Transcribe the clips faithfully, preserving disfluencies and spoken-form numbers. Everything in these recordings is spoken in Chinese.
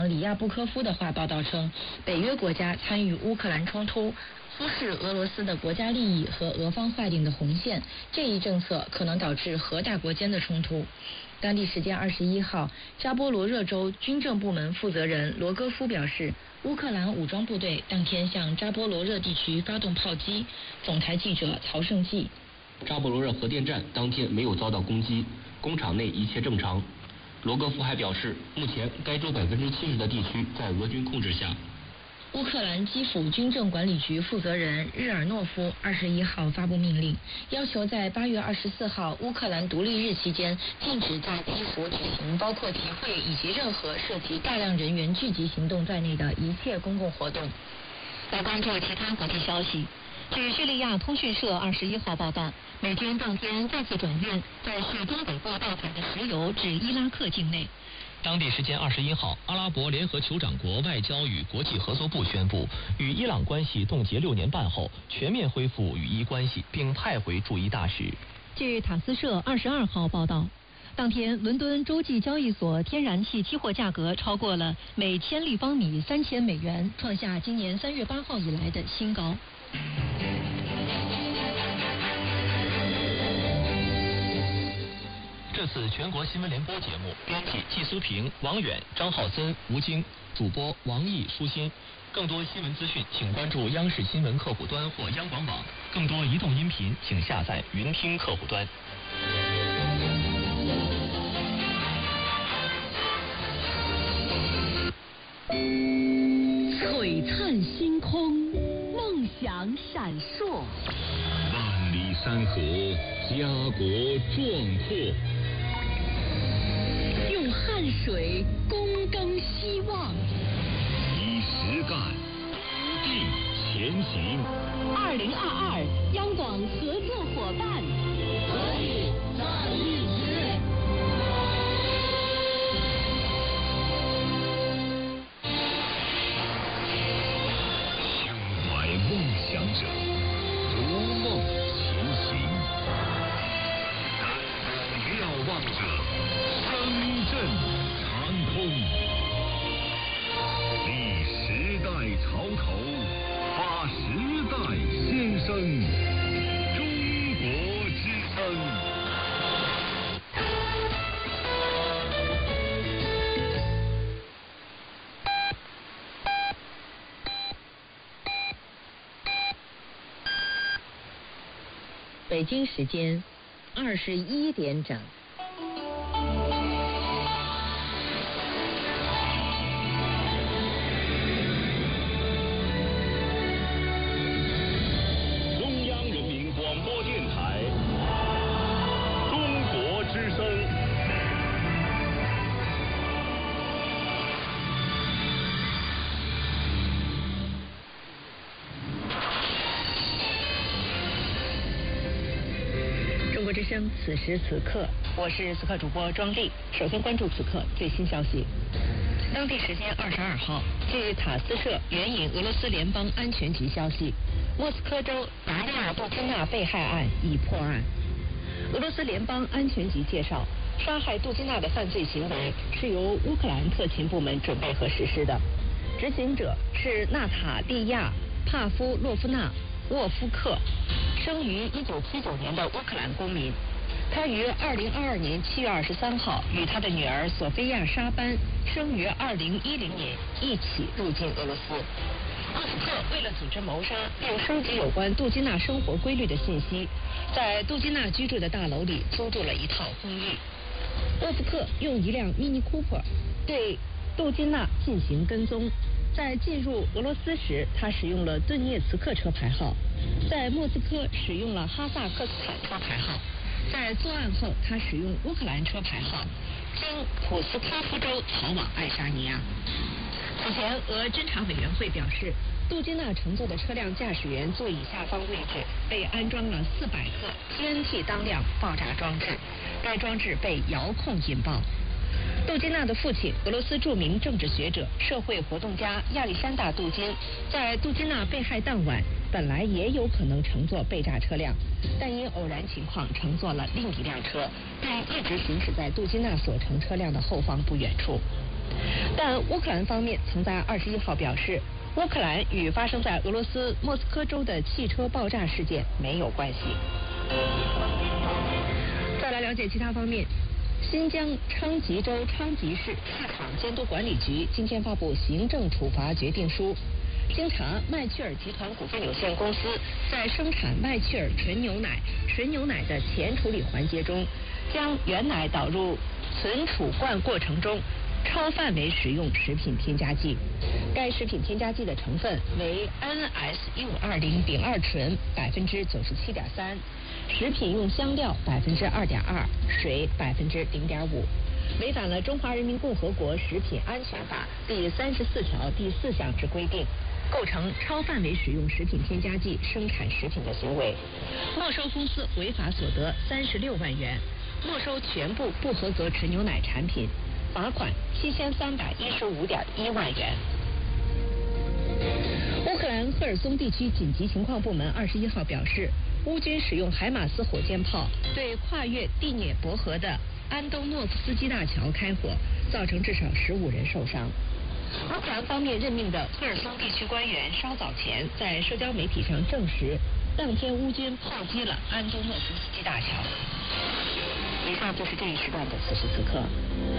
里亚布科夫的话报道称，北约国家参与乌克兰冲突，忽视俄罗斯的国家利益和俄方划定的红线，这一政策可能导致核大国间的冲突。当地时间二十一号，扎波罗热州军政部门负责人罗戈夫表示，乌克兰武装部队当天向扎波罗热地区发动炮击。总台记者曹胜记。 扎波罗热核电站当天没有遭到攻击，工厂内一切正常。罗戈夫还表示，目前该州百分之七十的地区在俄军控制下。 乌克兰基辅军政管理局负责人日尔诺夫二十一号发布命令，要求在八月二十四号乌克兰独立日期间禁止在基辅举行包括集会以及任何涉及大量人员聚集行动在内的一切公共活动。 来关注其他国际消息。据叙利亚通讯社二十一号报道，美军当天再次转运在叙东北部到海的石油至伊拉克境内。 当地时间二十一号，阿拉伯联合酋长国外交与国际合作部宣布，与伊朗关系冻结六年半后，全面恢复与伊关系，并派回驻伊大使。 据塔斯社二十二号报道，当天伦敦洲际交易所天然气期货价格超过了每千立方米三千美元，创下今年三月八号以来的新高。 这次全国新闻联播节目，编辑季苏平、王远、张浩森、吴京，主播王毅、舒心。更多新闻资讯，请关注央视新闻客户端或央广网。更多移动音频，请下载云听客户端。 璀璨星空，梦想闪烁。 万里山河，家国壮阔。 用汗水躬耕希望， 以实干，笃定前行。 二零二二央广合作伙伴， 可以在一起。胸怀梦想者，如梦前行；遥望者，声震长空。立时代潮头，发时代先声。中国之声。 北京时间二十一点整。 中央人民广播电台，中国之声。 中国之声，此时此刻，我是此刻主播庄丽。首先关注此刻最新消息。当地时间二十二号，据塔斯社援引俄罗斯联邦安全局消息，莫斯科州达利亚杜金娜被害案已破案。俄罗斯联邦安全局介绍，杀害杜金娜的犯罪行为是由乌克兰特勤部门准备和实施的，执行者是娜塔莉亚·帕夫洛夫娜·沃夫克，生于一九七九年的乌克兰公民。他于二零二二年七月二十三号与他的女儿索菲亚·沙班生于二零一零年一起入境俄罗斯。沃夫克为了组织谋杀并收集有关杜金娜生活规律的信息，在杜金娜居住的大楼里租住了一套公寓。沃夫克用一辆 Mini Cooper 对杜金娜进行跟踪。在进入俄罗斯时，他使用了顿涅茨克车牌号；在莫斯科使用了哈萨克斯坦车牌号；在作案后，他使用乌克兰车牌号，经普斯科夫州逃往爱沙尼亚。此前，俄侦查委员会表示，杜金娜乘坐的车辆驾驶员座椅下方位置被安装了四百克 T N T 当量爆炸装置，该装置被遥控引爆。杜金娜的父亲，俄罗斯著名政治学者、社会活动家亚历山大·杜金，在杜金娜被害当晚，本来也有可能乘坐被炸车辆，但因偶然情况乘坐了另一辆车，并一直行驶在杜金娜所乘车辆的后方不远处。 但乌克兰方面曾在二十一号表示，乌克兰与发生在俄罗斯莫斯科州的汽车爆炸事件没有关系。再来了解其他方面。新疆昌吉州昌吉市市场监督管理局今天发布行政处罚决定书，经查，麦趣尔集团股份有限公司在生产麦趣尔纯牛奶、纯牛奶的前处理环节中，将原奶导入存储罐过程中超范围使用食品添加剂。该食品添加剂的成分为 N S 一五二零丙二醇百分之九十七点三，食品用香料百分之二点二，水百分之零点五，违反了《中华人民共和国食品安全法》第三十四条第四项之规定，构成超范围使用食品添加剂生产食品的行为，没收公司违法所得三十六万元，没收全部不合格纯牛奶产品，罚款七千三百一十五点一万元。乌克兰赫尔松地区紧急情况部门二十一号表示，乌军使用海马斯火箭炮对跨越第聂伯河的安东诺夫斯基大桥开火，造成至少十五人受伤。乌克兰方面任命的赫尔松地区官员稍早前在社交媒体上证实，当天乌军炮击了安东诺夫斯基大桥。以上就是这一时段的此时此刻。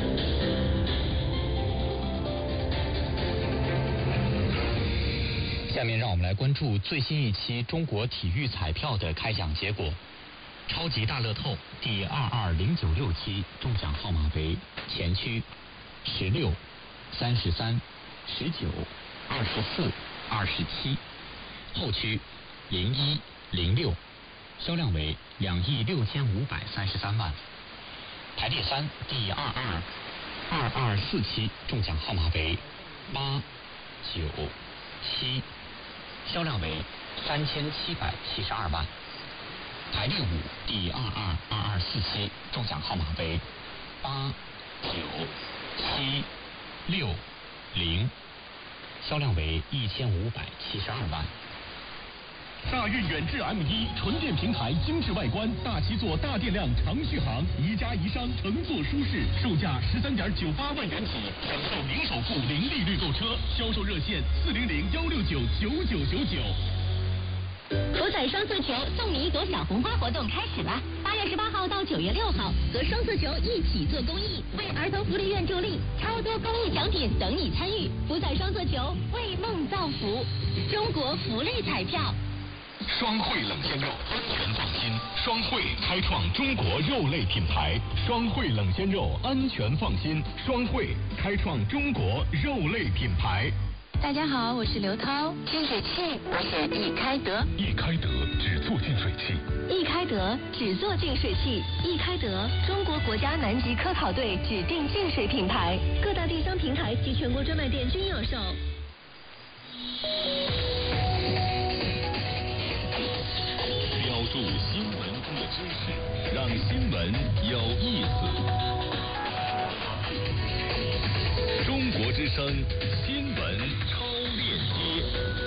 下面让我们来关注最新一期中国体育彩票的开奖结果。超级大乐透第二二零九六期中奖号码为前区十六、三十三、十九、二十四、二十七，后区零一、零六，销量为两亿六千五百三十三万。排第三第二二二二四期中奖号码为八、九、七，销量为三千七百七十二万。排第五第二二二二四期中奖号码为八、九、七、六、零，销量为一千五百七十二万。 大运远志 M 一 纯电平台，精致外观，大七座大电量长续航，宜家宜商，乘坐舒适，售价十三点九八万元起，享受零首付、零利率购车，销售热线四零零幺六九九九九九。 福彩双色球送你一朵小红花活动开始了，八月十八号到九月六号，和双色球一起做公益，为儿童福利院助力，超多公益奖品等你参与。福彩双色球，为梦造福，中国福利彩票。 双汇冷鲜肉，安全放心。双汇开创中国肉类品牌，双汇冷鲜肉，安全放心。双汇开创中国肉类品牌。 大家好，我是刘涛。净水器我选易开德。 易开德只做净水器。 易开德只做净水器。易开德，中国国家南极科考队指定净水品牌，各大电商平台及全国专卖店均有售。 标注新闻中的知识，让新闻有意思。中国之声新闻超链接。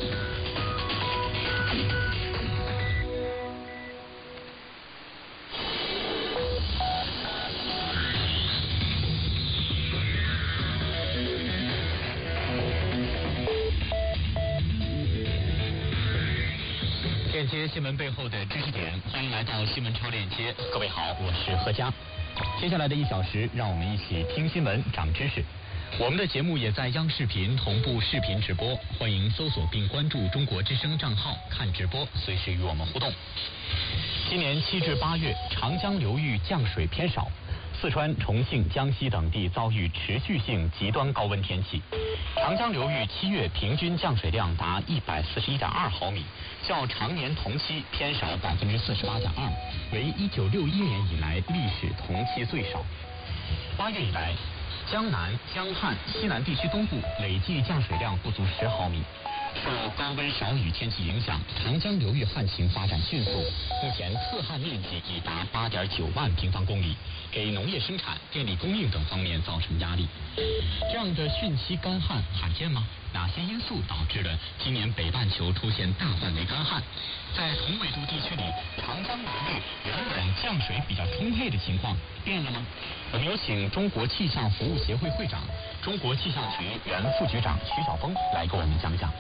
链接新闻背后的知识点，欢迎来到新闻超链接。各位好，我是何佳。接下来的一小时，让我们一起听新闻、长知识。我们的节目也在央视频同步视频直播，欢迎搜索并关注中国之声账号看直播，随时与我们互动。今年七至八月，长江流域降水偏少，四川、重庆、江西等地遭遇持续性极端高温天气。长江流域七月平均降水量达一百四十一点二毫米，较常年同期偏少百分之四十八点二，为一九六一年以来历史同期最少。八月以来，江南、江汉、西南地区东部累计降水量不足十毫米。受高温少雨天气影响，长江流域旱情发展迅速，目前特旱面积已达八点九万平方公里，给农业生产、电力供应等方面造成压力。这样的汛期干旱罕见吗？ 哪些因素导致了今年北半球出现大范围干旱？在同纬度地区里，长江流域原本降水比较充沛的情况变了吗？我们有请中国气象服务协会会长、中国气象局原副局长徐晓峰来给我们讲讲。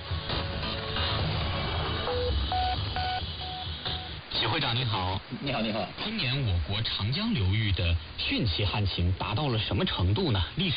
许会长您好。 你好，你好。 今年我国长江流域的汛期旱情达到了什么程度呢？历史